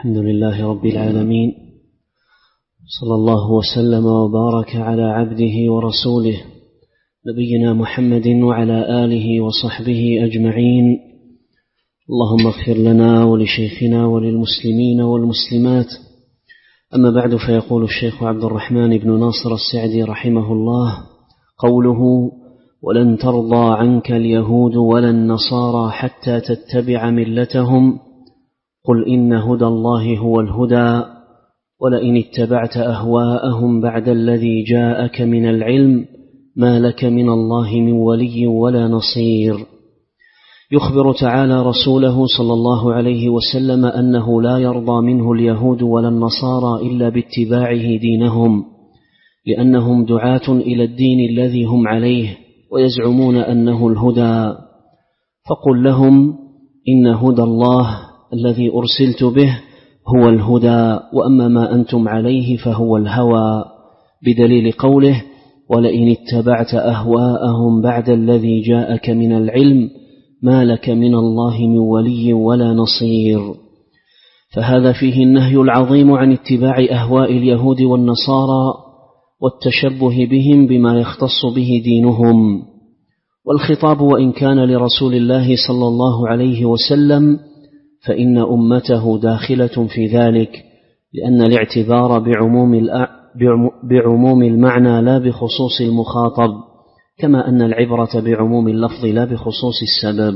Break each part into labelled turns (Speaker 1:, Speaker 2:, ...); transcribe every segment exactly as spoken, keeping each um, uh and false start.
Speaker 1: الحمد لله رب العالمين، صلى الله وسلم وبارك على عبده ورسوله نبينا محمد وعلى آله وصحبه أجمعين. اللهم اغفر لنا ولشيخنا وللمسلمين والمسلمات. أما بعد، فيقول الشيخ عبد الرحمن بن ناصر السعدي رحمه الله: قوله: ولن ترضى عنك اليهود ولا النصارى حتى تتبع ملتهم، قل إن هدى الله هو الهدى، ولئن اتبعت أهواءهم بعد الذي جاءك من العلم ما لك من الله من ولي ولا نصير. يخبر تعالى رسوله صلى الله عليه وسلم أنه لا يرضى منه اليهود ولا النصارى إلا باتباعه دينهم، لأنهم دعاة إلى الدين الذي هم عليه ويزعمون أنه الهدى. فقل لهم: إن هدى الله الذي أرسلت به هو الهدى، وأما ما أنتم عليه فهو الهوى، بدليل قوله: ولئن اتبعت أهواءهم بعد الذي جاءك من العلم ما لك من الله من ولي ولا نصير. فهذا فيه النهي العظيم عن اتباع أهواء اليهود والنصارى والتشبه بهم بما يختص به دينهم. والخطاب وإن كان لرسول الله صلى الله عليه وسلم فإن أمته داخلة في ذلك، لأن الاعتبار بعموم, بعموم المعنى لا بخصوص المخاطب، كما أن العبرة بعموم اللفظ لا بخصوص السبب.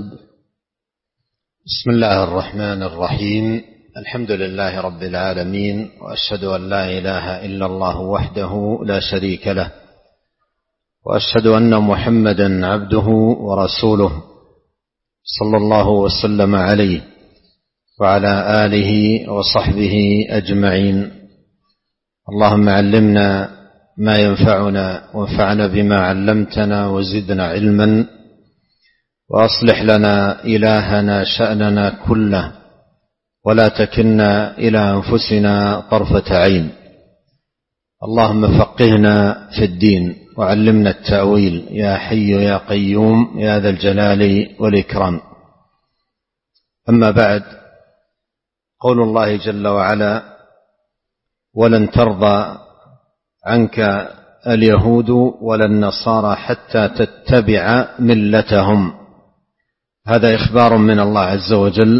Speaker 2: بسم الله الرحمن الرحيم. الحمد لله رب العالمين، وأشهد أن لا إله إلا الله وحده لا شريك له، وأشهد أن محمدا عبده ورسوله صلى الله وسلم عليه وعلى آله وصحبه أجمعين. اللهم علمنا ما ينفعنا وانفعنا بما علمتنا وزدنا علما، وأصلح لنا إلهنا شأننا كله، ولا تكلنا إلى أنفسنا طرفة عين. اللهم فقهنا في الدين وعلمنا التأويل، يا حي يا قيوم يا ذا الجلال والإكرام. أما بعد، قول الله جل وعلا: ولن ترضى عنك اليهود ولا النصارى حتى تتبع ملتهم. هذا إخبار من الله عز وجل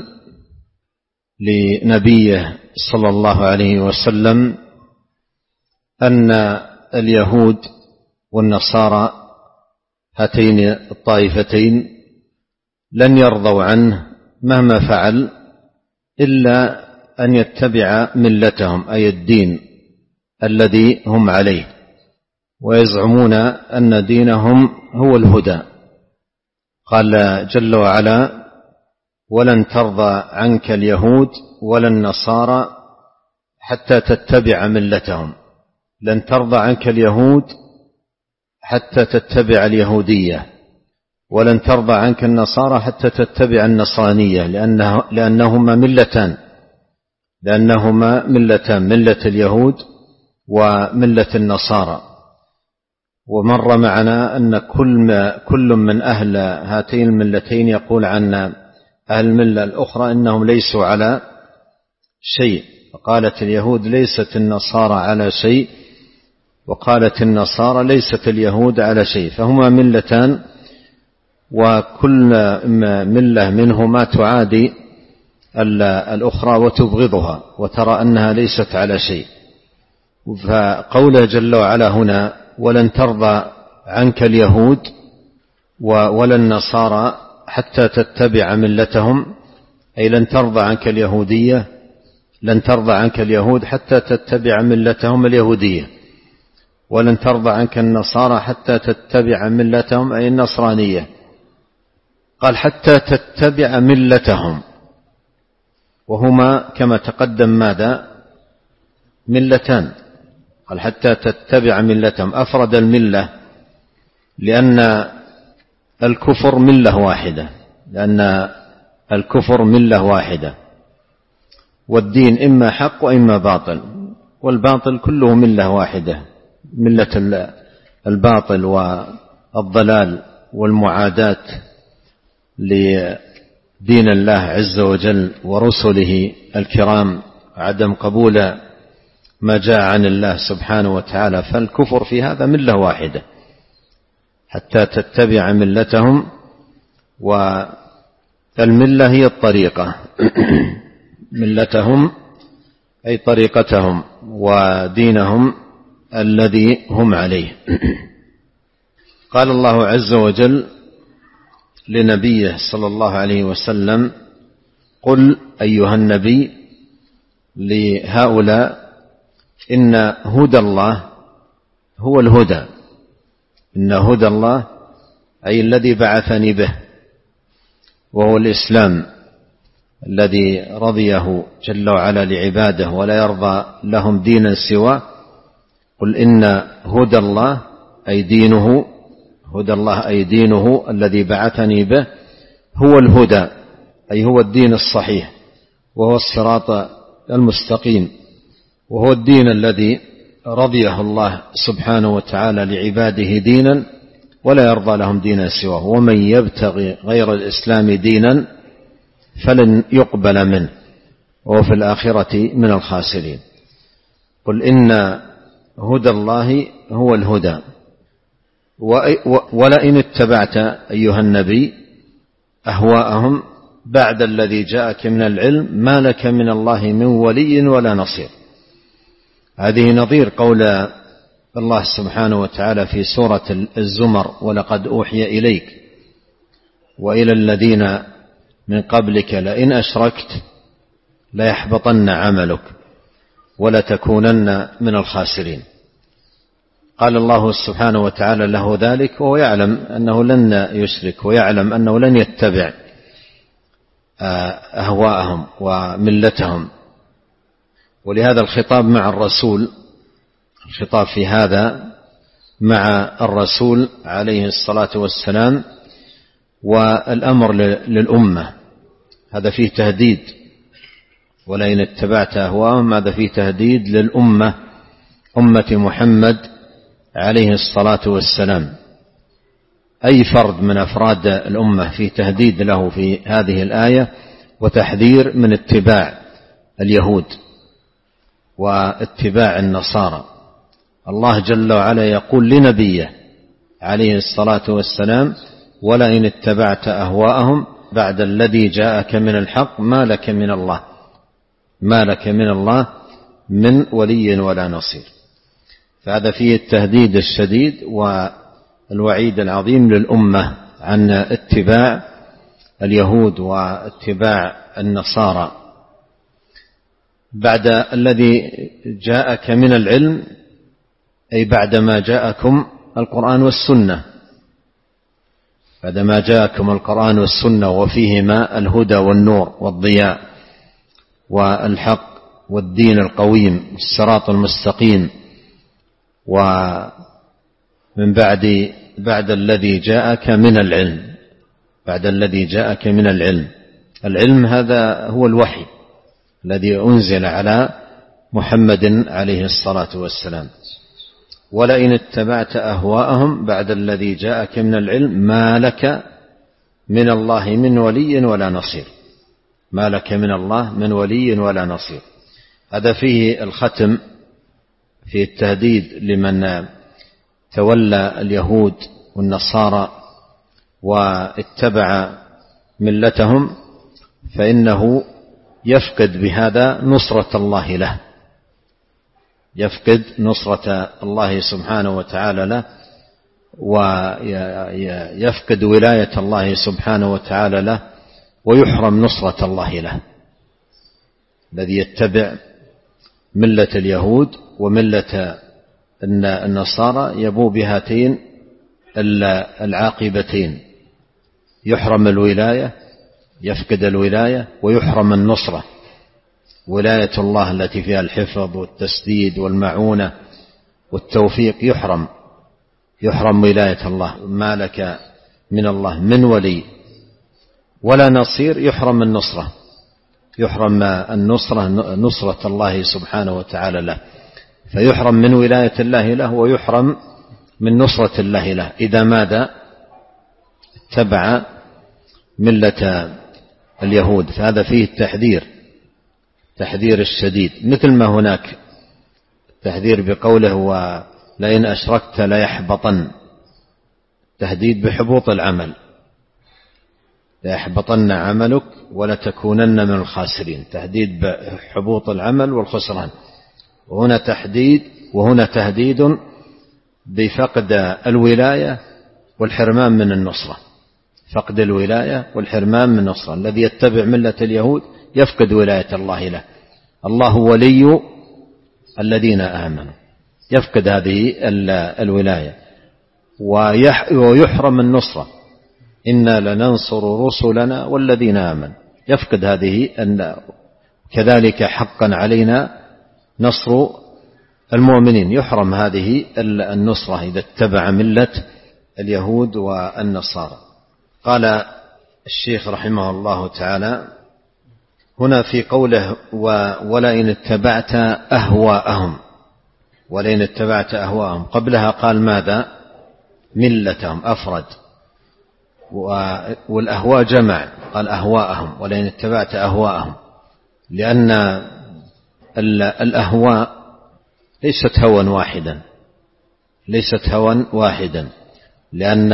Speaker 2: لنبيه صلى الله عليه وسلم أن اليهود والنصارى هاتين الطائفتين لن يرضوا عنه مهما فعل إلا أن يتبع ملتهم، أي الدين الذي هم عليه، ويزعمون أن دينهم هو الهدى. قال جل وعلا: ولن ترضى عنك اليهود ولا النصارى حتى تتبع ملتهم. لن ترضى عنك اليهود حتى تتبع اليهودية، ولن ترضى عنك النصارى حتى تتبع النصرانية، لأنه لأنهما ملتان لأنهما ملتان ملة اليهود وملة النصارى. ومر معنا أن كل كل من أهل هاتين الملتين يقول عن أهل الملة الأخرى إنهم ليسوا على شيء. فقالت اليهود: ليست النصارى على شيء، وقالت النصارى: ليست اليهود على شيء. فهما ملتان، وكل ملة منهما تعادي الأخرى وتبغضها وترى أنها ليست على شيء. فقوله جل وعلا هنا: ولن ترضى عنك اليهود ولا النصارى حتى تتبع ملتهم، أي لن ترضى عنك اليهودية لن ترضى عنك اليهود حتى تتبع ملتهم اليهودية، ولن ترضى عنك النصارى حتى تتبع ملتهم أي النصرانية. قال: حتى تتبع ملتهم، وهما كما تقدم ماذا؟ ملتان. قال: حتى تتبع ملتهم. أفرد الملة لأن الكفر ملة واحدة لأن الكفر ملة واحدة والدين إما حق وإما باطل، والباطل كله ملة واحدة، ملة الباطل والضلال والمعاداة لدين الله عز وجل ورسله الكرام عدم قبول ما جاء عن الله سبحانه وتعالى، فالكفر في هذا ملة واحدة حتى تتبع ملتهم، والملة هي الطريقة ملتهم أي طريقتهم ودينهم الذي هم عليه. قال الله عز وجل لنبيه صلى الله عليه وسلم: قل أيها النبي لهؤلاء إن هدى الله هو الهدى، إن هدى الله أي الذي بعثني به، وهو الإسلام الذي رضيه جل وعلا لعباده ولا يرضى لهم دينا سواه. قل إن هدى الله أي دينه، هدى الله أي دينه الذي بعثني به هو الهدى، أي هو الدين الصحيح، وهو الصراط المستقيم، وهو الدين الذي رضيه الله سبحانه وتعالى لعباده دينا ولا يرضى لهم دينا سواه. ومن يبتغي غير الإسلام دينا فلن يقبل منه وهو في الآخرة من الخاسرين. قل إن هدى الله هو الهدى، ولئن اتبعت أيها النبي أهواءهم بعد الذي جاءك من العلم ما لك من الله من ولي ولا نصير. هذه نظير قول الله سبحانه وتعالى في سورة الزمر: ولقد أوحي إليك وإلى الذين من قبلك لئن أشركت ليحبطن عملك ولتكونن من الخاسرين. قال الله سبحانه وتعالى له ذلك وهو يعلم أنه لن يشرك، ويعلم أنه لن يتبع أهواءهم وملتهم. ولهذا الخطاب مع الرسول، الخطاب في هذا مع الرسول عليه الصلاة والسلام، والأمر للأمة، هذا فيه تهديد. ولئن اتبعت أهواءهم هذا فيه تهديد للأمة، أمة محمد عليه الصلاة والسلام. أي فرد من أفراد الأمة فيه تهديد له في هذه الآية وتحذير من اتباع اليهود واتباع النصارى. الله جل وعلا يقول لنبيه عليه الصلاة والسلام: ولئن اتبعت أهواءهم بعد الذي جاءك من الحق ما لك من الله ما لك من الله من ولي ولا نصير. فهذا فيه التهديد الشديد والوعيد العظيم للأمة عن اتباع اليهود واتباع النصارى بعد الذي جاءك من العلم، أي بعدما جاءكم القرآن والسنة، بعدما جاءكم القرآن والسنة وفيهما الهدى والنور والضياء والحق والدين القويم الصراط المستقيم. ومن بعد بعد الذي جاءك من العلم، بعد الذي جاءك من العلم، العلم هذا هو الوحي الذي أنزل على محمد عليه الصلاة والسلام. ولئن اتبعت أهواءهم بعد الذي جاءك من العلم ما لك من الله من ولي ولا نصير، ما لك من الله من ولي ولا نصير. هذا فيه الختم في التهديد لمن تولى اليهود والنصارى واتبع ملتهم، فإنه يفقد بهذا نصرة الله له، يفقد نصرة الله سبحانه وتعالى له، ويفقد ولاية الله سبحانه وتعالى له، ويحرم نصرة الله له. الذي يتبع ملة اليهود وملة النصارى يبوء بهاتين العاقبتين: يحرم الولاية، يفقد الولاية، ويحرم النصرة، ولاية الله التي فيها الحفظ والتسديد والمعونة والتوفيق يحرم، يحرم ولاية الله. ما لك من الله من ولي ولا نصير، يحرم النصرة، يحرم النصرة نصرة الله سبحانه وتعالى له، فيحرم من ولاية الله له ويحرم من نصرة الله له إذا ماذا اتبع ملة اليهود. فهذا فيه التحذير تحذير الشديد، مثل ما هناك تحذير بقوله ولئن أشركت ليحبطن، تهديد بحبوط العمل، ليحبطن عملك ولتكونن من الخاسرين، تهديد بحبوط العمل والخسران. وهنا تحديد وهنا تهديد بفقد الولاية والحرمان من النصرة، فقد الولاية والحرمان من النصرة. الذي يتبع ملة اليهود يفقد ولاية الله له، الله ولي الذين آمنوا، يفقد هذه الولاية ويحرم النصرة، إنا لننصر رسلنا والذين آمنوا، يفقد هذه. كذلك حقا علينا نصر المؤمنين، يحرم هذه النصرة إذا اتبع ملة اليهود والنصارى. قال الشيخ رحمه الله تعالى هنا في قوله ولئن اتبعت أهواءهم، ولئن اتبعت أهواءهم، قبلها قال ماذا؟ ملتهم، أفرد، والأهواء جمع، قال أهواءهم، ولئن اتبعت أهواءهم، لأن الأهواء ليست هوى واحدا، ليست هوى واحدا، لأن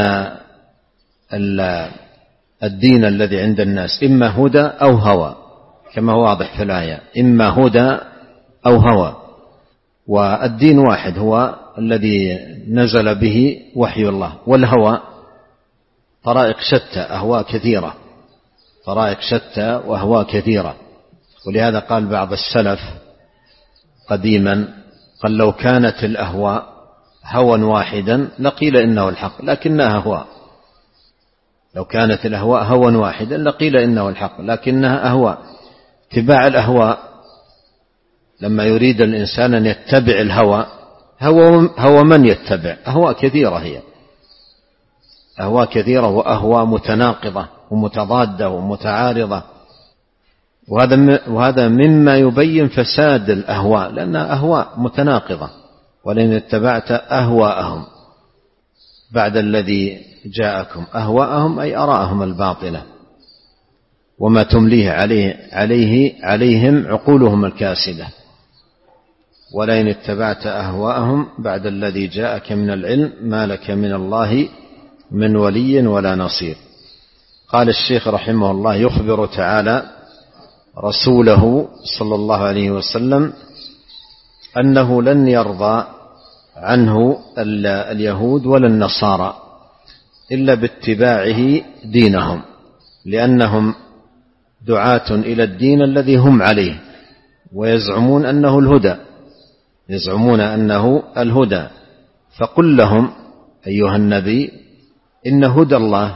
Speaker 2: الدين الذي عند الناس إما هدى أو هوى، كما هو واضح في الآية، إما هدى أو هوى، والدين واحد هو الذي نزل به وحي الله، والهوى طرائق شتى، أهواء كثيرة، طرائق شتى وأهواء كثيرة. ولهذا قال بعض السلف قديما، قال لو كانت الأهواء هوى واحدا لقيل إنه الحق لكنها أهواء، لو كانت الأهواء هوى واحدا لقيل إنه الحق لكنها أهواء. اتباع الأهواء لما يريد الإنسان أن يتبع الهوى، هو, هو من يتبع أهواء كثيرة، هي أهواء كثيرة وأهواء متناقضة ومتضادة ومتعارضة، وهذا وهذا مما يبين فساد الأهواء، لأنها أهواء متناقضة. ولئن اتبعت أهواءهم بعد الذي جاءكم، أهواءهم أي أراءهم الباطلة وما تمليه عليه عليه عليهم عقولهم الكاسدة. ولئن اتبعت أهواءهم بعد الذي جاءك من العلم ما لك من الله من ولي ولا نصير. قال الشيخ رحمه الله يخبر تعالى رسوله صلى الله عليه وسلم أنه لن يرضى عنه اليهود ولا النصارى إلا باتباعه دينهم، لأنهم دعاة إلى الدين الذي هم عليه، ويزعمون أنه الهدى، يزعمون أنه الهدى. فقل لهم أيها النبي إن هدى الله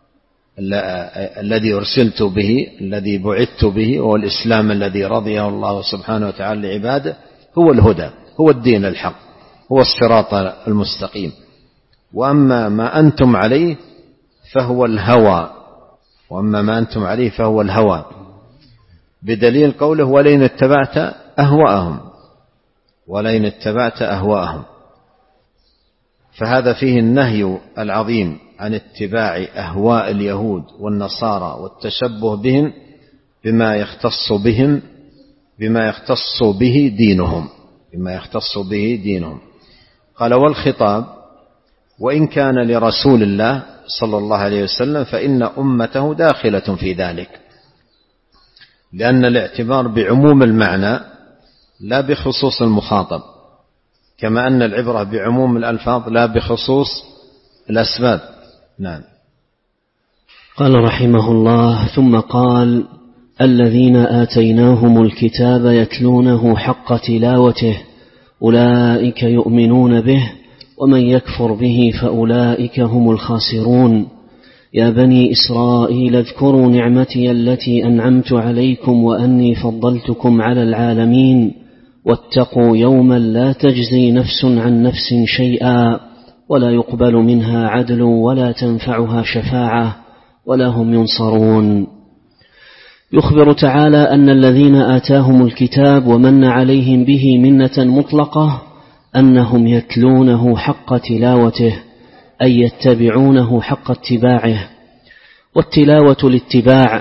Speaker 2: الذي أرسلت به، الذي بعثت به، هو الإسلام الذي رضيه الله سبحانه وتعالى لعباده، هو الهدى، هو الدين الحق، هو الصراط المستقيم. وأما ما أنتم عليه فهو الهوى، وأما ما أنتم عليه فهو الهوى، بدليل قوله ولئن اتبعت أهواءهم، ولئن اتبعت أهواءهم. فهذا فيه النهي العظيم عن اتباع أهواء اليهود والنصارى والتشبه بهم بما يختص بهم بما يختص به دينهم بما يختص به دينهم. قال والخطاب وإن كان لرسول الله صلى الله عليه وسلم فإن أمته داخلة في ذلك، لأن الاعتبار بعموم المعنى لا بخصوص المخاطب، كما أن العبرة بعموم الألفاظ لا بخصوص الأسباب. نعم.
Speaker 1: قال رحمه الله ثم قال الذين آتيناهم الكتاب يتلونه حق تلاوته أولئك يؤمنون به ومن يكفر به فأولئك هم الخاسرون. يا بني إسرائيل اذكروا نعمتي التي أنعمت عليكم وأني فضلتكم على العالمين واتقوا يوما لا تجزي نفس عن نفس شيئا ولا يقبل منها عدل ولا تنفعها شفاعة ولا هم ينصرون. يخبر تعالى أن الذين آتاهم الكتاب ومن عليهم به منة مطلقة أنهم يتلونه حق تلاوته، أي يتبعونه حق اتباعه. والتلاوة الاتباع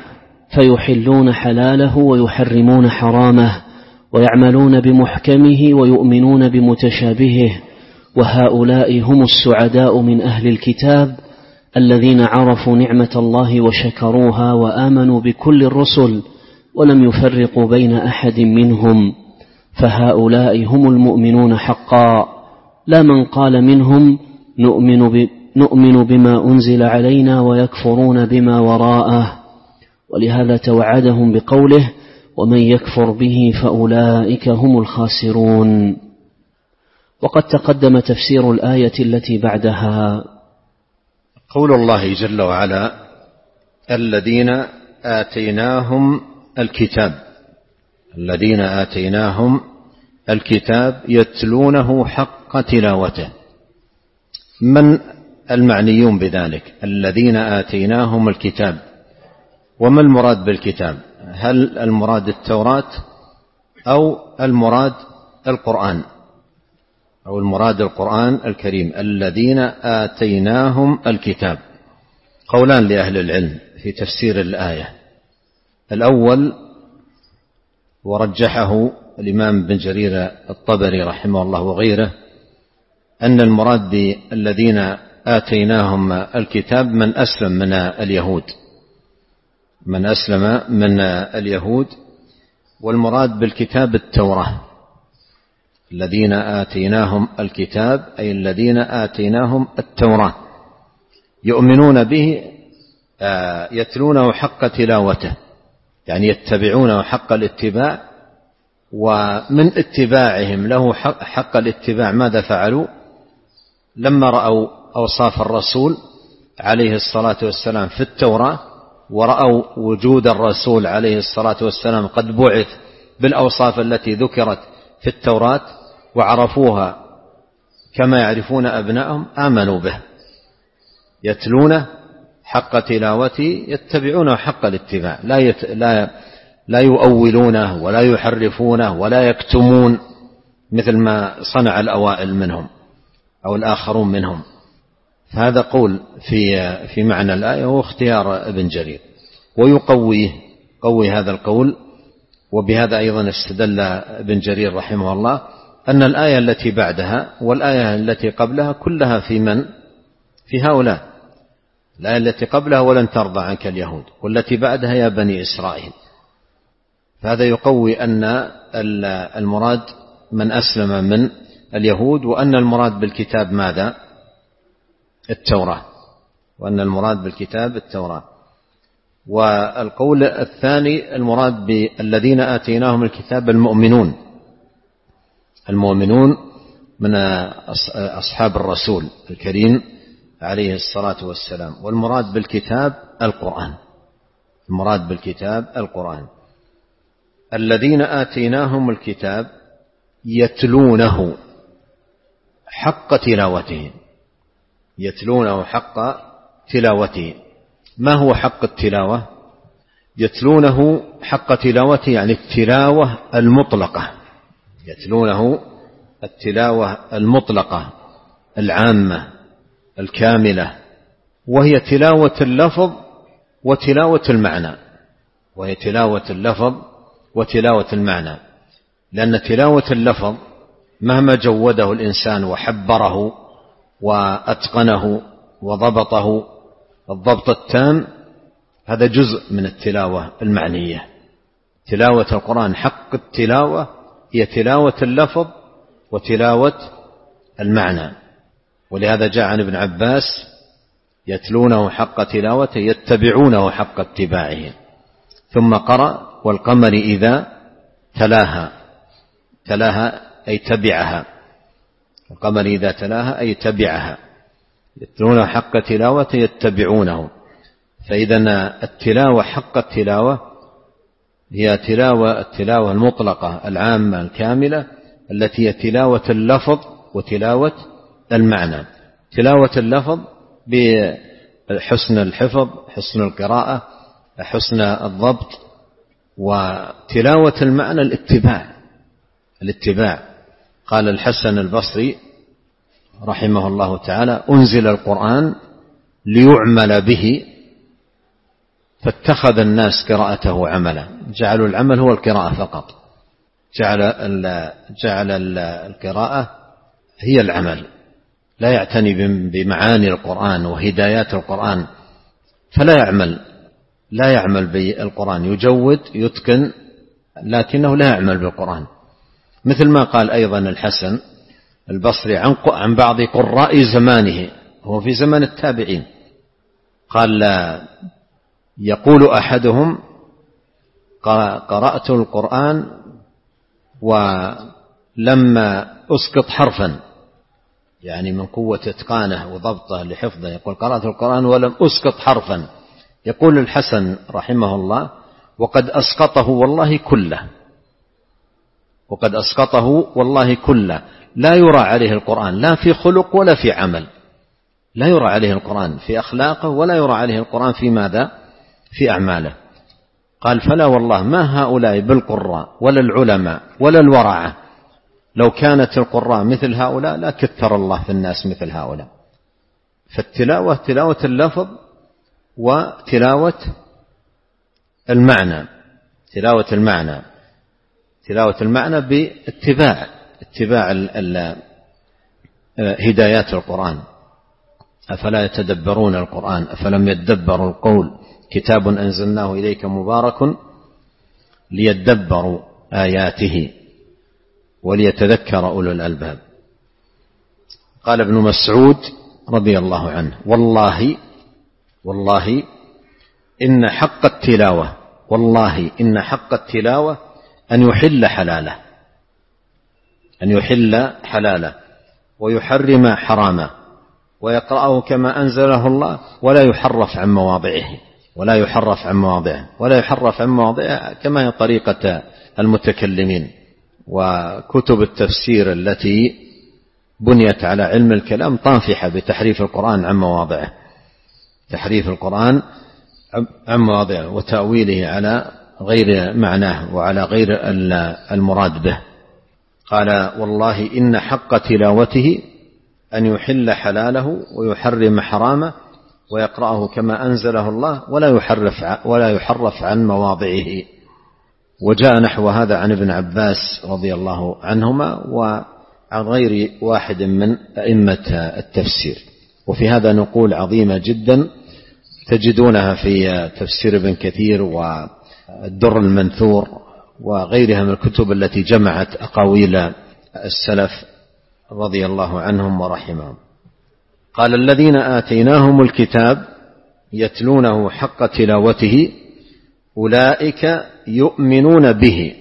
Speaker 1: فيحلون حلاله ويحرمون حرامه، ويعملون بمحكمه ويؤمنون بمتشابهه، وهؤلاء هم السعداء من أهل الكتاب الذين عرفوا نعمة الله وشكروها وآمنوا بكل الرسل ولم يفرقوا بين أحد منهم، فهؤلاء هم المؤمنون حقا، لا من قال منهم نؤمن, نؤمن بما أنزل علينا ويكفرون بما وراءه. ولهذا توعدهم بقوله: ومن يكفر به فأولئك هم الخاسرون. وقد تقدم تفسير الآية التي بعدها.
Speaker 2: قول الله جل وعلا: الذين آتيناهم الكتاب الذين آتيناهم الكتاب يتلونه حق تلاوته. من المعنيون بذلك؟ الذين آتيناهم الكتاب. وما المراد بالكتاب؟ هل المراد التوراة أو المراد القرآن أو المراد القرآن الكريم؟ الذين آتيناهم الكتاب. قولان لأهل العلم في تفسير الآية. الأول ورجحه الإمام بن جرير الطبري رحمه الله وغيره، أن المراد بالذين آتيناهم الكتاب من أسلم من اليهود من أسلم من اليهود والمراد بالكتاب التوراة. الذين آتيناهم الكتاب أي الذين آتيناهم التوراة يؤمنون به، يتلونه حق تلاوته، يعني يتبعونه حق الاتباع. ومن اتباعهم له حق الاتباع ماذا فعلوا؟ لما رأوا أوصاف الرسول عليه الصلاة والسلام في التوراة، ورأوا وجود الرسول عليه الصلاة والسلام قد بعث بالأوصاف التي ذكرت في التوراة وعرفوها كما يعرفون أبنائهم، آمنوا به، يتلونه حق تلاوته، يتبعونه حق الاتباع، لا, يت... لا... لا يؤولونه ولا يحرفونه ولا يكتمون مثل ما صنع الأوائل منهم أو الآخرون منهم. هذا قول في في معنى الآية واختيار ابن جرير، ويقويه قوي هذا القول. وبهذا أيضا استدل ابن جرير رحمه الله أن الآية التي بعدها والآية التي قبلها كلها في من؟ في هؤلاء. الآية التي قبلها ولن ترضى عنك اليهود، والتي بعدها يا بني إسرائيل. فهذا يقوي أن المراد من أسلم من اليهود، وأن المراد بالكتاب ماذا؟ التوراة، وأن المراد بالكتاب التوراة. والقول الثاني المراد بالذين آتيناهم الكتاب المؤمنون، المؤمنون من أصحاب الرسول الكريم عليه الصلاة والسلام. والمراد بالكتاب القرآن، المراد بالكتاب القرآن. الذين آتيناهم الكتاب يتلونه حق تلاوته، يتلونه حق تلاوته. ما هو حق التلاوة؟ يتلونه حق تلاوته يعني التلاوة المطلقة، يتلونه التلاوة المطلقة العامة الكاملة، وهي تلاوة اللفظ وتلاوة المعنى، وهي تلاوة اللفظ وتلاوة المعنى. لأن تلاوة اللفظ مهما جوده الإنسان وحبره وأتقنه وضبطه الضبط التام، هذا جزء من التلاوة المعنية. تلاوة القرآن حق التلاوة هي تلاوة اللفظ وتلاوة المعنى. ولهذا جاء عن ابن عباس يتلونه حق تلاوته يتبعونه حق اتباعه. ثم قرأ والقمر إذا تلاها، تلاها أي تبعها، القمر إذا تلاها أي تبعها، يتلونه حق تلاوته يتبعونه. فإذا التلاوة حق التلاوة هي تلاوة التلاوة المطلقة العامة الكاملة التي هي تلاوة اللفظ وتلاوة المعنى. تلاوة اللفظ بحسن الحفظ، حسن القراءة، حسن الضبط. وتلاوة المعنى الاتباع، الاتباع. قال الحسن البصري رحمه الله تعالى: أنزل القرآن ليعمل به فاتخذ الناس قراءته عملا، جعلوا العمل هو القراءة فقط، جعل جعل القراءة هي العمل، لا يعتني بمعاني القرآن وهدايات القرآن، فلا يعمل لا يعمل بالقرآن، يجود يتقن لكنه لا يعمل بالقرآن. مثل ما قال أيضا الحسن البصري عن بعض قراء زمانه، هو في زمن التابعين، قال يقول أحدهم قرأت القرآن ولما أسقط حرفا، يعني من قوة إتقانه وضبطه لحفظه، يقول قرأت القرآن ولم أسقط حرفا. يقول الحسن رحمه الله وقد أسقطه والله كله، وقد أسقطه والله كله، لا يرى عليه القرآن لا في خلق ولا في عمل، لا يرى عليه القرآن في أخلاقه ولا يرى عليه القرآن في ماذا؟ في أعماله. قال فلا والله ما هؤلاء بالقراء ولا العلماء ولا الورعة، لو كانت القراء مثل هؤلاء لا كثر الله في الناس مثل هؤلاء. فالتلاوة تلاوة اللفظ وتلاوة المعنى، تلاوة المعنى تلاوة المعنى باتباع اتباع هدايات القرآن. أفلا يتدبرون القرآن أفلم يدبروا القول كتاب أنزلناه إليك مبارك ليدبروا آياته وليتذكر أولو الألباب. قال ابن مسعود رضي الله عنه والله والله إن حق التلاوة والله إن حق التلاوة أن يحل حلاله أن يحل حلاله ويحرم حرامه ويقرأه كما أنزله الله ولا يحرف عن مواضعه ولا يحرف عن مواضعه ولا يحرف عن مواضعه كما هي طريقة المتكلمين وكتب التفسير التي بنيت على علم الكلام طافحة بتحريف القرآن عن مواضعه، تحريف القرآن عن مواضعه وتأويله على غير معناه وعلى غير المراد به. قال والله إن حق تلاوته أن يحل حلاله ويحرم حرامه ويقرأه كما أنزله الله ولا يحرف ولا يحرف عن مواضعه. وجاء نحو هذا عن ابن عباس رضي الله عنهما وعن غير واحد من أئمة التفسير. وفي هذا نقول عظيمة جدا تجدونها في تفسير ابن كثير والدر المنثور وغيرها من الكتب التي جمعت أقاويل السلف رضي الله عنهم ورحمهم. قال الذين آتيناهم الكتاب يتلونه حق تلاوته أولئك يؤمنون به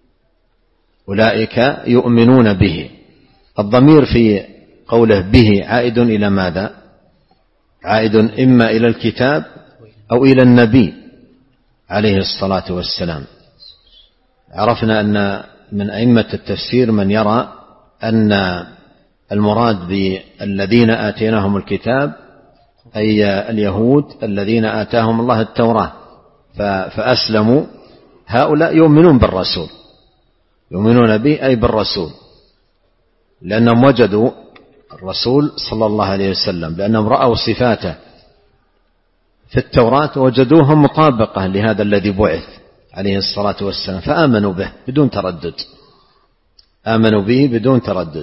Speaker 2: أولئك يؤمنون به. الضمير في قوله به عائد إلى ماذا؟ عائد إما إلى الكتاب أو إلى النبي عليه الصلاة والسلام. عرفنا أن من أئمة التفسير من يرى أن المراد بالذين آتيناهم الكتاب أي اليهود الذين آتاهم الله التوراة فأسلموا، هؤلاء يؤمنون بالرسول، يؤمنون به أي بالرسول، لأنهم وجدوا الرسول صلى الله عليه وسلم لأنهم رأوا صفاته في التوراة وجدوها مطابقة لهذا الذي بعث عليه الصلاة والسلام فآمنوا به بدون تردد، آمنوا به بدون تردد.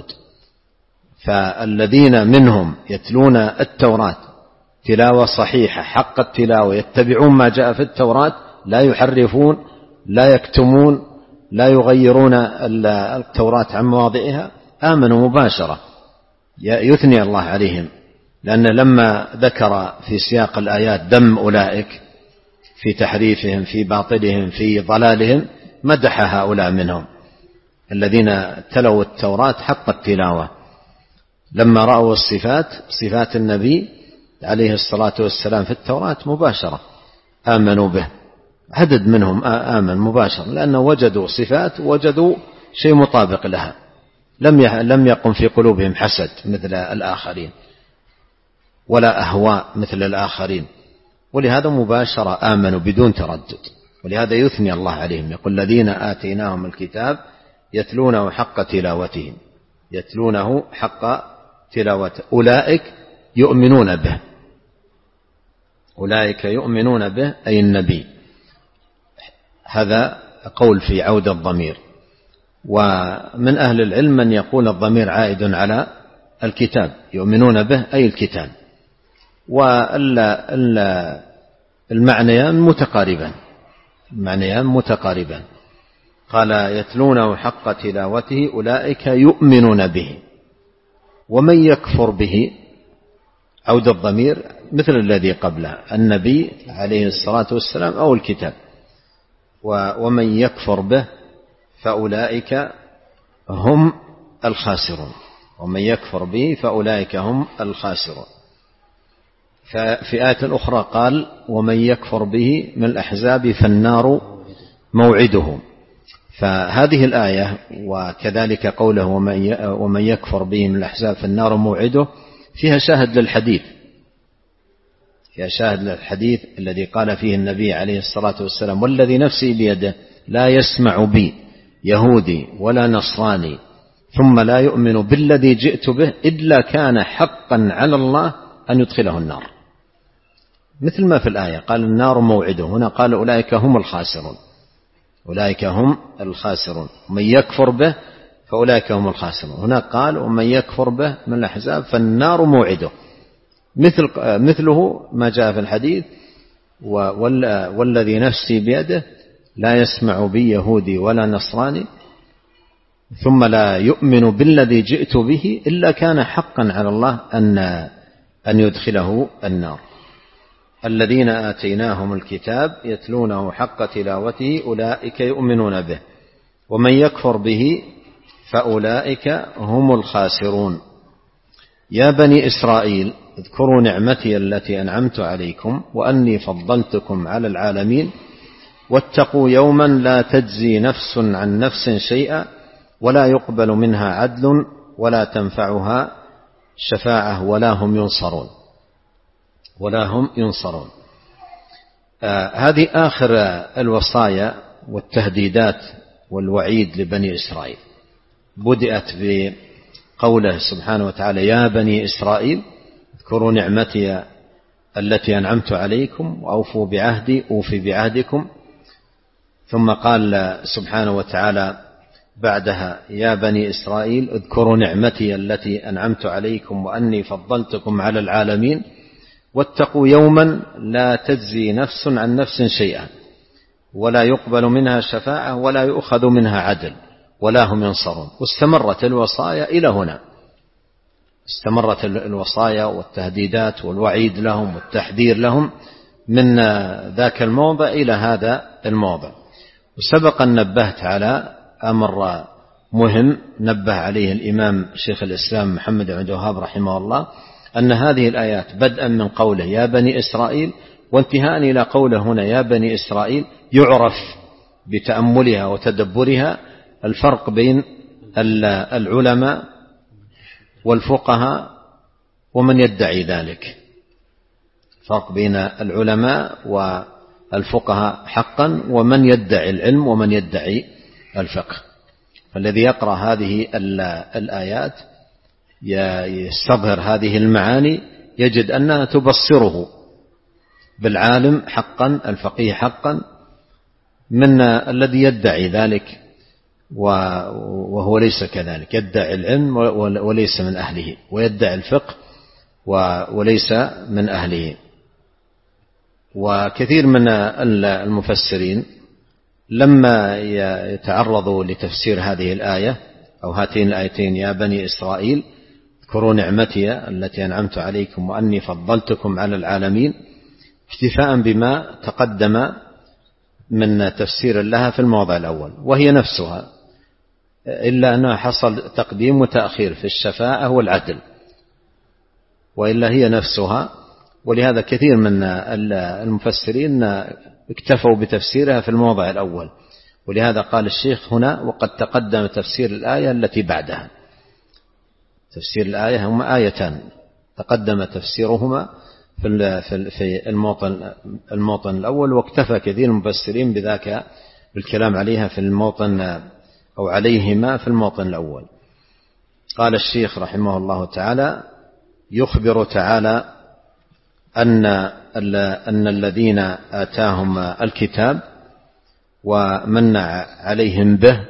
Speaker 2: فالذين منهم يتلون التوراة تلاوة صحيحة حق التلاوة يتبعون ما جاء في التوراة لا يحرفون لا يكتمون لا يغيرون التوراة عن مواضعها، آمنوا مباشرة، يثني الله عليهم. لأن لما ذكر في سياق الآيات ذم أولئك في تحريفهم في باطلهم في ضلالهم مدح هؤلاء منهم الذين تلوا التوراة حق التلاوة لما رأوا الصفات صفات النبي عليه الصلاة والسلام في التوراة مباشرة آمنوا به. عدد منهم آمن مباشرة لأنه وجدوا صفات وجدوا شيء مطابق لها، لم لم يقم في قلوبهم حسد مثل الآخرين ولا أهواء مثل الآخرين، ولهذا مباشرة آمنوا بدون تردد. ولهذا يثني الله عليهم، يقول الذين آتيناهم الكتاب يتلونه حق تلاوته يتلونه حق تلاوته أولئك يؤمنون به أولئك يؤمنون به أي النبي. هذا قول في عود الضمير. ومن أهل العلم من يقول الضمير عائد على الكتاب، يؤمنون به أي الكتاب، والمعنيان متقاربان المعنيان متقاربان. قال يتلونه حق تلاوته أولئك يؤمنون به، ومن يكفر به عود الضمير مثل الذي قبله، النبي عليه الصلاة والسلام أو الكتاب. ومن يكفر به فأولئك هم الخاسرون، ومن يكفر به فأولئك هم الخاسرون. ففي آية أخرى قال ومن يكفر به من الأحزاب فالنار موعده. فهذه الآية وكذلك قوله ومن يكفر به من الأحزاب فالنار موعده فيها شاهد للحديث فيها شاهد للحديث الذي قال فيه النبي عليه الصلاة والسلام والذي نفسي بيده لا يسمع بي يهودي ولا نصراني ثم لا يؤمن بالذي جئت به إلا كان حقا على الله أن يدخله النار، مثل ما في الآية قال النار موعده، هنا قال أولئك هم الخاسرون أولئك هم الخاسرون من يكفر به فأولئك هم الخاسرون. هنا قال ومن يكفر به من الأحزاب فالنار موعده، مثل مثله ما جاء في الحديث والذي نفسي بيده لا يسمع بي يهودي ولا نصراني ثم لا يؤمن بالذي جئت به إلا كان حقا على الله أن أن يدخله النار. الذين آتيناهم الكتاب يتلونه حق تلاوته أولئك يؤمنون به ومن يكفر به فأولئك هم الخاسرون. يا بني إسرائيل اذكروا نعمتي التي أنعمت عليكم وأني فضلتكم على العالمين واتقوا يوما لا تجزي نفس عن نفس شيئا ولا يقبل منها عدل ولا تنفعها شفاعة ولا هم ينصرون ولا هم ينصرون. آه هذه آخر الوصايا والتهديدات والوعيد لبني إسرائيل. بدأت بقوله سبحانه وتعالى يا بني إسرائيل اذكروا نعمتي التي أنعمت عليكم وأوفوا بعهدي أوفي بعهدكم، ثم قال سبحانه وتعالى بعدها يا بني إسرائيل اذكروا نعمتي التي أنعمت عليكم وأني فضلتكم على العالمين واتقوا يوما لا تجزي نفس عن نفس شيئا ولا يقبل منها شفاعة ولا يؤخذ منها عدل ولا هم ينصرون. واستمرت الوصايا إلى هنا، استمرت الوصايا والتهديدات والوعيد لهم والتحذير لهم من ذاك الموضع إلى هذا الموضع. وسبق أن نبهت على أمر مهم نبه عليه الإمام شيخ الإسلام محمد بن عبد الوهاب رحمه الله، أن هذه الآيات بدءا من قوله يا بني إسرائيل وانتهاء إلى قوله هنا يا بني إسرائيل يعرف بتأملها وتدبرها الفرق بين العلماء والفقهاء ومن يدعي ذلك، فرق بين العلماء والفقهاء حقا ومن يدعي العلم ومن يدعي الفقه. فالذي يقرأ هذه الآيات يستظهر هذه المعاني يجد أنها تبصره بالعالم حقا الفقيه حقا من الذي يدعي ذلك وهو ليس كذلك، يدعي العلم وليس من أهله ويدعي الفقه وليس من أهله. وكثير من المفسرين لما يتعرضوا لتفسير هذه الآية أو هاتين الآيتين يا بني إسرائيل اذكروا نعمتي التي أنعمت عليكم وأني فضلتكم على العالمين اكتفاء بما تقدم من تفسير لها في الموضع الأول وهي نفسها، إلا أنها حصل تقديم وتأخير في الشفاعة والعدل، وإلا هي نفسها. ولهذا كثير من المفسرين اكتفوا بتفسيرها في الموضع الأول، ولهذا قال الشيخ هنا وقد تقدم تفسير الآية التي بعدها. تفسير الآية هما آيتان تقدم تفسيرهما في الموطن الموطن الأول، واكتفى كثير المفسرين بذاك بالكلام عليها في الموطن أو عليهما في الموطن الأول. قال الشيخ رحمه الله تعالى يخبر تعالى أن أن الذين آتاهم الكتاب ومن عليهم به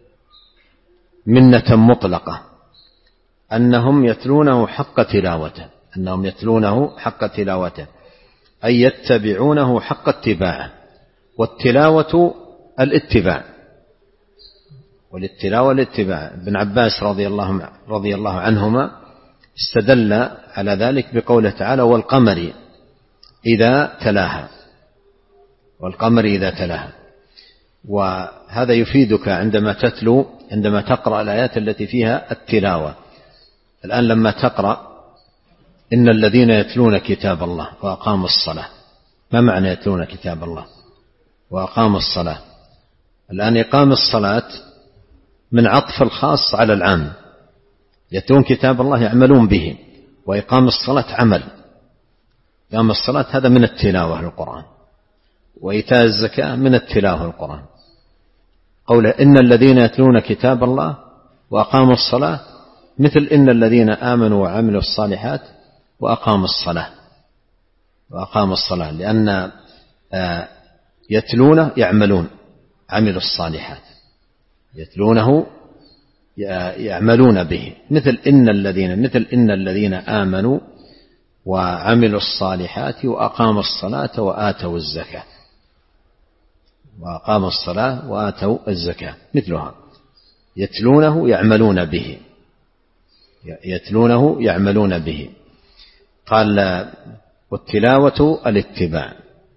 Speaker 2: منة مطلقة، أنهم يتلونه حق تلاوته، أنهم يتلونه حق تلاوته، أي يتبعونه حق اتباعه. والتلاوة الاتباع، والتلاوة الاتباع. ابن عباس رضي الله رضي الله عنهما استدل على ذلك بقوله تعالى: والقمر إذا تلاها، والقمر إذا تلاها. وهذا يفيدك عندما تتلو، عندما تقرأ الآيات التي فيها التلاوة. الآن لما تقرأ إن الذين يتلون كتاب الله وأقاموا الصلاة، ما معنى يتلون كتاب الله وأقاموا الصلاة؟ الآن إقام الصلاة من عطف الخاص على العام، يتلون كتاب الله يعملون به، وإقام الصلاة عمل. إقام الصلاة هذا من التلاوة القرآن، وإيتاء الزكاة من التلاوة القرآن. قوله إن الذين يتلون كتاب الله وأقاموا الصلاة مثل إن الذين آمنوا وعملوا الصالحات وأقاموا الصلاة، وأقاموا الصلاة، لأن يتلون يعملون، عملوا الصالحات، يتلونه يعملون به، مثل إن الذين مثل إن الذين آمنوا وعملوا الصالحات وأقاموا الصلاة وآتوا الزكاة، وأقاموا الصلاة وآتوا الزكاة مثلها، يتلونه يعملون به، يتلونه يعملون به. قال: والتلاوة الاتباع،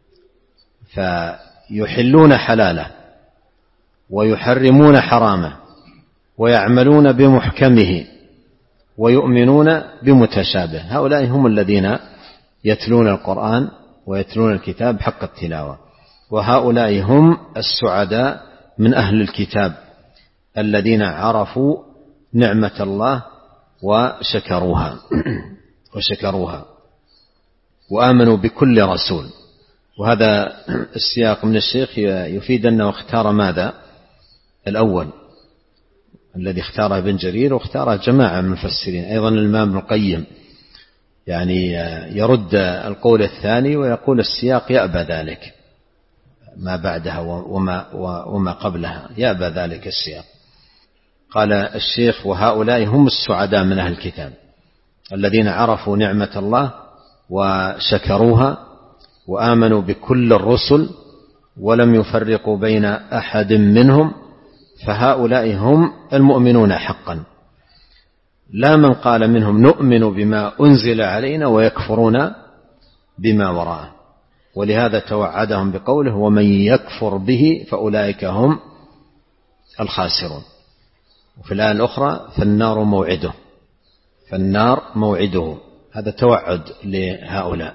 Speaker 2: فيحلون حلاله ويحرمون حرامه ويعملون بمحكمه ويؤمنون بمتشابه. هؤلاء هم الذين يتلون القرآن ويتلون الكتاب حق التلاوة، وهؤلاء هم السعداء من أهل الكتاب الذين عرفوا نعمة الله وشكروها وشكروها وآمنوا بكل رسول. وهذا السياق من الشيخ يفيد أنه اختار ماذا؟ الأول الذي اختاره ابن جرير، واختاره جماعة من المفسرين أيضا. الإمام ابن القيم يعني يرد القول الثاني ويقول السياق يأبى ذلك، ما بعدها وما, وما قبلها يأبى ذلك السياق. قال الشيخ: وهؤلاء هم السعداء من أهل الكتاب الذين عرفوا نعمة الله وشكروها وآمنوا بكل الرسل ولم يفرقوا بين أحد منهم، فهؤلاء هم المؤمنون حقا، لا من قال منهم نؤمن بما أنزل علينا ويكفرون بما وراءه. ولهذا توعدهم بقوله: ومن يكفر به فأولئك هم الخاسرون. وفي الآية الأخرى: فالنار موعده، فالنار موعده. هذا توعد لهؤلاء.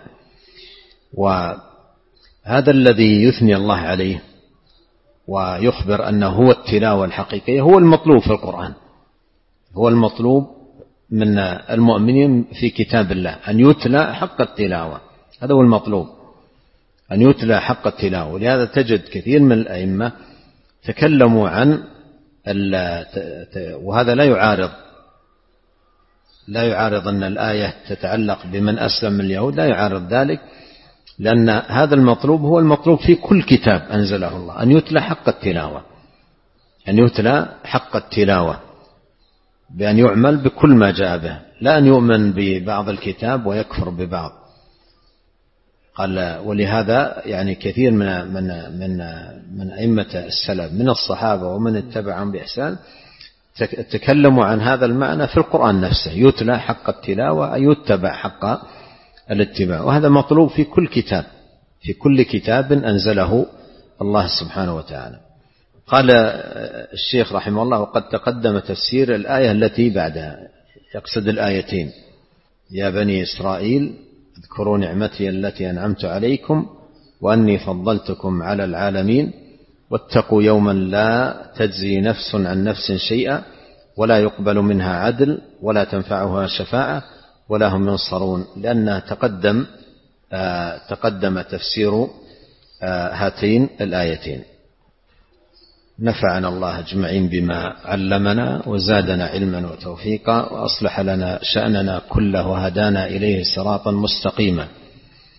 Speaker 2: وهذا الذي يثني الله عليه ويخبر أنه هو التلاوة الحقيقية هو المطلوب في القرآن، هو المطلوب من المؤمنين في كتاب الله، أن يتلى حق التلاوة. هذا هو المطلوب، أن يتلى حق التلاوة. ولهذا تجد كثير من الأئمة تكلموا عن، وهذا لا يعارض لا يعارض أن الآية تتعلق بمن أسلم من اليهود، لا يعارض ذلك، لأن هذا المطلوب هو المطلوب في كل كتاب أنزله الله، أن يتلى حق التلاوة، أن يتلى حق التلاوة بأن يعمل بكل ما جاء به، لا أن يؤمن ببعض الكتاب ويكفر ببعض. قال: ولهذا يعني كثير من من من من أئمة السلف من الصحابة ومن اتبعهم بإحسان تكلموا عن هذا المعنى في القرآن نفسه، يتلى حق التلاوة أي يتبع حق الاتباع. وهذا مطلوب في كل كتاب، في كل كتاب أنزله الله سبحانه وتعالى. قال الشيخ رحمه الله: وقد تقدم تفسير الآية التي بعدها، يقصد الآيتين: يا بني إسرائيل اذكروا نعمتي التي أنعمت عليكم وأني فضلتكم على العالمين واتقوا يوما لا تجزي نفس عن نفس شيئا ولا يقبل منها عدل ولا تنفعها شفاعة ولا هم ينصرون. لأن تقدم آه تقدم تفسير آه هاتين الآيتين. نفعنا الله أجمعين بما علمنا وزادنا علما وتوفيقا وأصلح لنا شأننا كله وهدانا إليه صراطا مستقيما.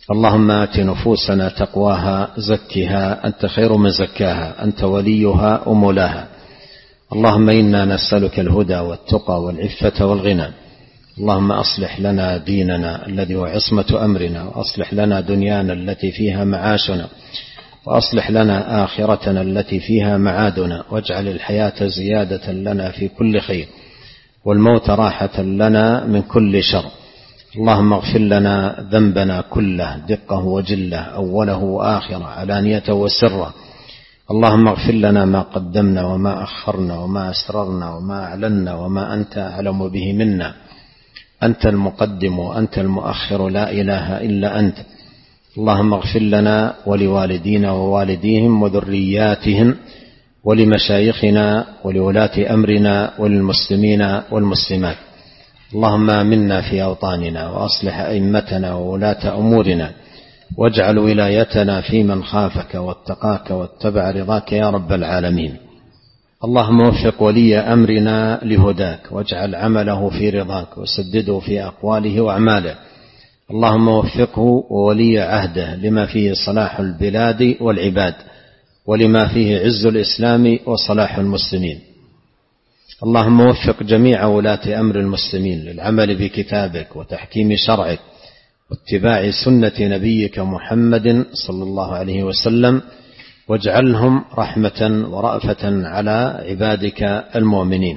Speaker 2: اللهم آت نفوسنا تقواها زكها أنت خير من زكاها أنت وليها ومولاها. اللهم إنا نسألك الهدى والتقى والعفة والغنى. اللهم أصلح لنا ديننا الذي هو عصمة أمرنا، وأصلح لنا دنيانا التي فيها معاشنا، وأصلح لنا آخرتنا التي فيها معادنا، واجعل الحياة زيادة لنا في كل خير والموت راحة لنا من كل شر. اللهم اغفر لنا ذنبنا كله دقه وجله أوله وآخره علانيته وسره. اللهم اغفر لنا ما قدمنا وما أخرنا وما أسررنا وما أعلنا وما أنت أعلم به منا. أنت المقدم وأنت المؤخر لا إله إلا أنت. اللهم اغفر لنا ولوالدينا ووالديهم وذرياتهم ولمشايخنا ولولاة أمرنا وللمسلمين والمسلمات. اللهم آمنا في أوطاننا وأصلح أئمتنا وولاة أمورنا، واجعل ولايتنا في من خافك واتقاك واتبع رضاك يا رب العالمين. اللهم وفق ولي أمرنا لهداك، واجعل عمله في رضاك، وسدده في أقواله وأعماله. اللهم وفقه وولي عهده لما فيه صلاح البلاد والعباد، ولما فيه عز الإسلام وصلاح المسلمين. اللهم وفق جميع ولاة أمر المسلمين للعمل بكتابك وتحكيم شرعك واتباع سنة نبيك محمد صلى الله عليه وسلم، واجعلهم رحمة ورأفة على عبادك المؤمنين.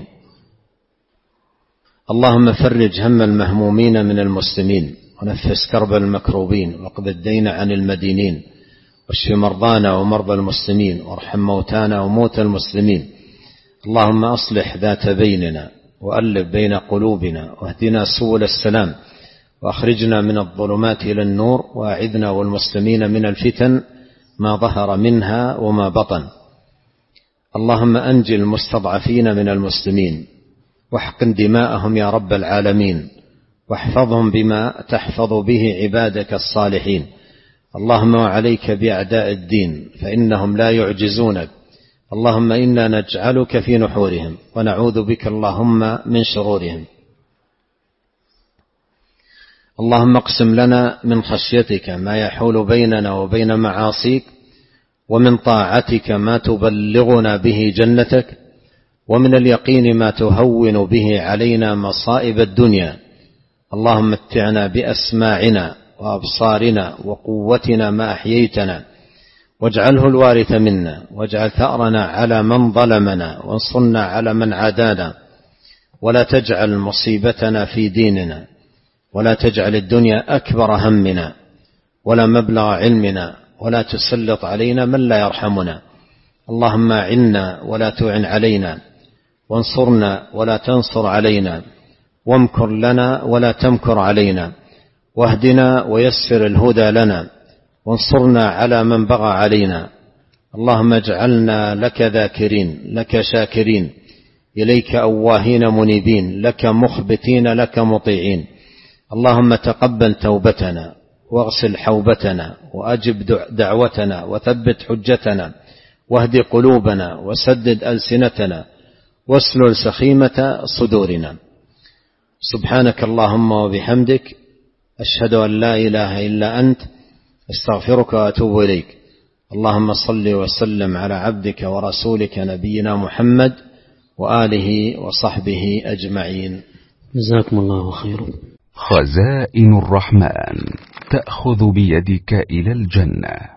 Speaker 2: اللهم فرج هم المهمومين من المسلمين، ونفس كرب المكروبين، واقض الدين عن المدينين، واشف مرضانا ومرضى المسلمين، وارحم موتانا وموتى المسلمين. اللهم أصلح ذات بيننا، وألف بين قلوبنا، واهدنا سبل السلام، وأخرجنا من الظلمات إلى النور، وأعذنا والمسلمين من الفتن ما ظهر منها وما بطن. اللهم أنجي المستضعفين من المسلمين، واحقن دماءهم يا رب العالمين، واحفظهم بما تحفظ به عبادك الصالحين. اللهم وعليك بأعداء الدين فإنهم لا يعجزونك. اللهم إنا نجعلك في نحورهم، ونعوذ بك اللهم من شرورهم. اللهم اقسم لنا من خشيتك ما يحول بيننا وبين معاصيك، ومن طاعتك ما تبلغنا به جنتك، ومن اليقين ما تهون به علينا مصائب الدنيا. اللهم متعنا بأسماعنا وأبصارنا وقوتنا ما أحييتنا، واجعله الوارث منا، واجعل ثأرنا على من ظلمنا، وانصرنا على من عادانا، ولا تجعل مصيبتنا في ديننا، ولا تجعل الدنيا أكبر همنا ولا مبلغ علمنا، ولا تسلط علينا من لا يرحمنا. اللهم أعنا ولا تعن علينا، وانصرنا ولا تنصر علينا، وامكر لنا ولا تمكر علينا، واهدنا ويسر الهدى لنا، وانصرنا على من بغى علينا. اللهم اجعلنا لك ذاكرين، لك شاكرين، إليك أواهين منيبين، لك مخبتين، لك مطيعين. اللهم تقبل توبتنا، واغسل حوبتنا، وأجب دعوتنا، وثبت حجتنا، واهد قلوبنا، وسدد ألسنتنا، واسلل سخيمة صدورنا. سبحانك اللهم وبحمدك، أشهد أن لا إله إلا أنت، استغفرك وأتوب إليك. اللهم صل وسلم على عبدك ورسولك نبينا محمد وآله وصحبه أجمعين.
Speaker 1: جزاكم الله خيرا.
Speaker 3: خزائن الرحمن تأخذ بيدك إلى الجنة.